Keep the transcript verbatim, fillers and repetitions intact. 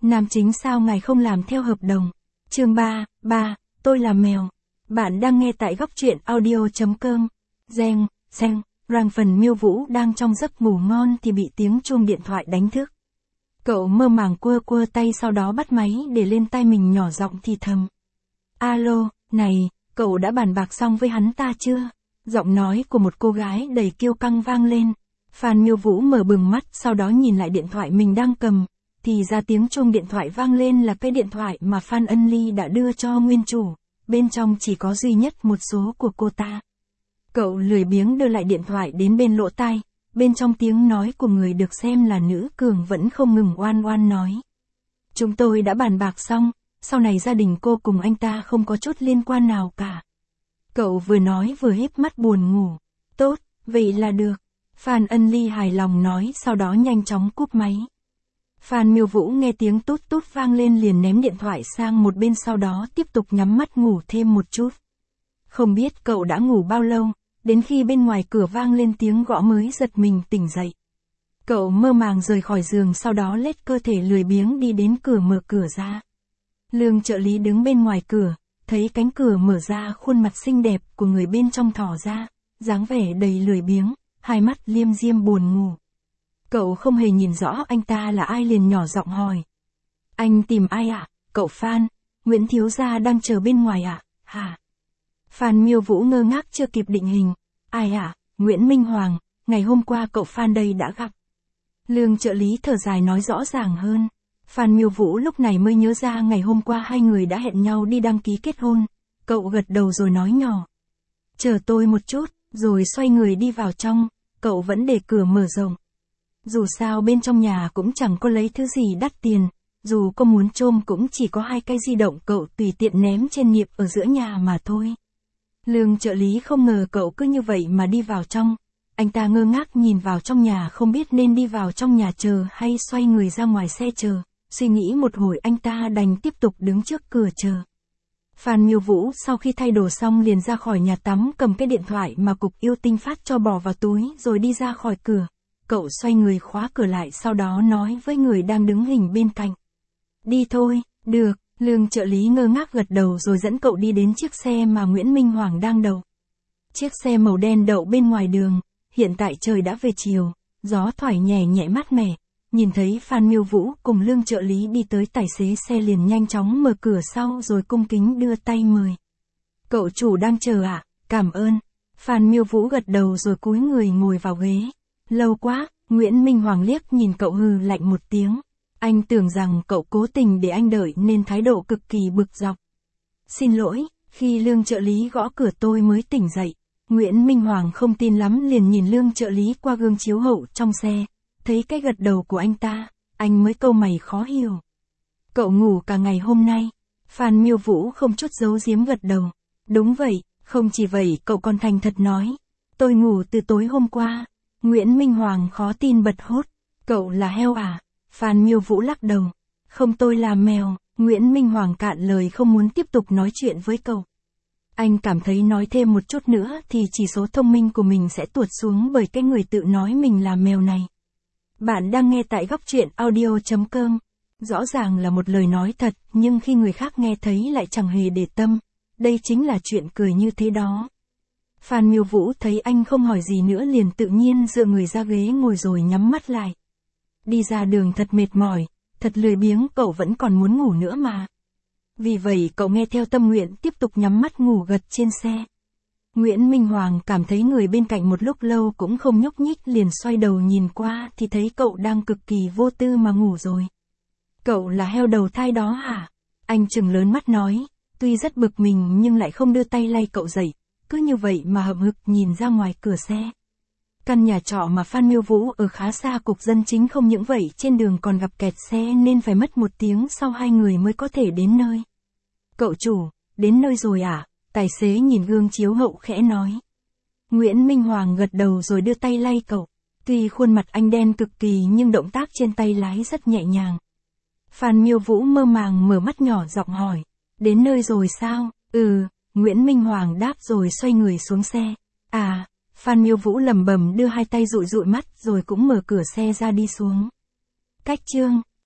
Nam chính sao ngài không làm theo hợp đồng? Chương ba, ba, tôi là mèo. Bạn đang nghe tại góc truyện audio.com. Reng, reng, rang phần Miêu Vũ đang trong giấc ngủ ngon thì bị tiếng chuông điện thoại đánh thức. Cậu mơ màng quơ quơ tay sau đó bắt máy để lên tai mình nhỏ giọng thì thầm. Alo, này, cậu đã bàn bạc xong với hắn ta chưa? Giọng nói của một cô gái đầy kiêu căng vang lên. Phan Miêu Vũ mở bừng mắt sau đó nhìn lại điện thoại mình đang cầm. Thì ra tiếng chuông điện thoại vang lên là cái điện thoại mà Phan Ân Ly đã đưa cho nguyên chủ. Bên trong chỉ có duy nhất một số của cô ta. Cậu lười biếng đưa lại điện thoại đến bên lỗ tai. Bên trong tiếng nói của người được xem là nữ cường vẫn không ngừng oan oan nói. Chúng tôi đã bàn bạc xong, sau này gia đình cô cùng anh ta không có chút liên quan nào cả. Cậu vừa nói vừa híp mắt buồn ngủ. Tốt, vậy là được. Phan Ân Ly hài lòng nói sau đó nhanh chóng cúp máy. Phan Miêu Vũ nghe tiếng tút tút vang lên liền ném điện thoại sang một bên sau đó tiếp tục nhắm mắt ngủ thêm một chút. Không biết cậu đã ngủ bao lâu, đến khi bên ngoài cửa vang lên tiếng gõ mới giật mình tỉnh dậy. Cậu mơ màng rời khỏi giường sau đó lết cơ thể lười biếng đi đến cửa mở cửa ra. Lương trợ lý đứng bên ngoài cửa, thấy cánh cửa mở ra khuôn mặt xinh đẹp của người bên trong thò ra, dáng vẻ đầy lười biếng, hai mắt liêm diêm buồn ngủ. Cậu không hề nhìn rõ anh ta là ai liền nhỏ giọng hỏi. Anh tìm ai ạ? À? Cậu Phan, Nguyễn thiếu gia đang chờ bên ngoài ạ? À? Hả? Phan Miêu Vũ ngơ ngác chưa kịp định hình. Ai ạ? À? Nguyễn Minh Hoàng, ngày hôm qua cậu Phan đây đã gặp. Lương trợ lý thở dài nói rõ ràng hơn. Phan Miêu Vũ lúc này mới nhớ ra ngày hôm qua hai người đã hẹn nhau đi đăng ký kết hôn. Cậu gật đầu rồi nói nhỏ. Chờ tôi một chút, rồi xoay người đi vào trong, cậu vẫn để cửa mở rộng. Dù sao bên trong nhà cũng chẳng có lấy thứ gì đắt tiền, dù có muốn trôm cũng chỉ có hai cái di động cậu tùy tiện ném trên niệp ở giữa nhà mà thôi. Lương trợ lý không ngờ cậu cứ như vậy mà đi vào trong, anh ta ngơ ngác nhìn vào trong nhà không biết nên đi vào trong nhà chờ hay xoay người ra ngoài xe chờ, suy nghĩ một hồi anh ta đành tiếp tục đứng trước cửa chờ. Phan Miêu Vũ sau khi thay đồ xong liền ra khỏi nhà tắm cầm cái điện thoại mà Cục Yêu Tinh phát cho bỏ vào túi rồi đi ra khỏi cửa. Cậu xoay người khóa cửa lại sau đó nói với người đang đứng hình bên cạnh. Đi thôi, được, lương trợ lý ngơ ngác gật đầu rồi dẫn cậu đi đến chiếc xe mà Nguyễn Minh Hoàng đang đậu. Chiếc xe màu đen đậu bên ngoài đường, hiện tại trời đã về chiều, gió thoải nhẹ nhẹ mát mẻ. Nhìn thấy Phan Miêu Vũ cùng lương trợ lý đi tới tài xế xe liền nhanh chóng mở cửa sau rồi cung kính đưa tay mời. Cậu chủ đang chờ ạ, à? Cảm ơn. Phan Miêu Vũ gật đầu rồi cúi người ngồi vào ghế. Lâu quá, Nguyễn Minh Hoàng liếc nhìn cậu hừ lạnh một tiếng. Anh tưởng rằng cậu cố tình để anh đợi nên thái độ cực kỳ bực dọc. Xin lỗi, khi lương trợ lý gõ cửa tôi mới tỉnh dậy. Nguyễn Minh Hoàng không tin lắm liền nhìn lương trợ lý qua gương chiếu hậu trong xe. Thấy cái gật đầu của anh ta, anh mới câu mày khó hiểu. Cậu ngủ cả ngày hôm nay. Phan Miêu Vũ không chút giấu giếm gật đầu. Đúng vậy, không chỉ vậy cậu còn thành thật nói. Tôi ngủ từ tối hôm qua. Nguyễn Minh Hoàng khó tin bật hốt. Cậu là heo à? Phan Miêu Vũ lắc đầu. Không, tôi là mèo. Nguyễn Minh Hoàng cạn lời không muốn tiếp tục nói chuyện với cậu. Anh cảm thấy nói thêm một chút nữa thì chỉ số thông minh của mình sẽ tuột xuống bởi cái người tự nói mình là mèo này. Bạn đang nghe tại góc truyện audio.com. Rõ ràng là một lời nói thật, nhưng khi người khác nghe thấy lại chẳng hề để tâm. Đây chính là chuyện cười như thế đó. Phan Miêu Vũ thấy anh không hỏi gì nữa liền tự nhiên dựa người ra ghế ngồi rồi nhắm mắt lại. Đi ra đường thật mệt mỏi, thật lười biếng, cậu vẫn còn muốn ngủ nữa mà. Vì vậy cậu nghe theo tâm nguyện tiếp tục nhắm mắt ngủ gật trên xe. Nguyễn Minh Hoàng cảm thấy người bên cạnh một lúc lâu cũng không nhúc nhích liền xoay đầu nhìn qua thì thấy cậu đang cực kỳ vô tư mà ngủ rồi. Cậu là heo đầu thai đó hả? Anh trừng lớn mắt nói, tuy rất bực mình nhưng lại không đưa tay lay cậu dậy, cứ như vậy mà hậm hực nhìn ra ngoài cửa xe. Căn nhà trọ mà Phan Miêu Vũ ở khá xa cục dân chính, không những vậy trên đường còn gặp kẹt xe nên phải mất một tiếng sau hai người mới có thể đến nơi. Cậu chủ, đến nơi rồi à? Tài xế nhìn gương chiếu hậu khẽ nói. Nguyễn Minh Hoàng gật đầu rồi đưa tay lay cậu. Tuy khuôn mặt anh đen cực kỳ nhưng động tác trên tay lái rất nhẹ nhàng. Phan Miêu Vũ mơ màng mở mắt nhỏ giọng hỏi. Đến nơi rồi sao? Ừ, Nguyễn Minh Hoàng đáp rồi xoay người xuống xe. À, Phan Miêu Vũ lẩm bẩm đưa hai tay dụi dụi mắt rồi cũng mở cửa xe ra đi xuống. Cách chương.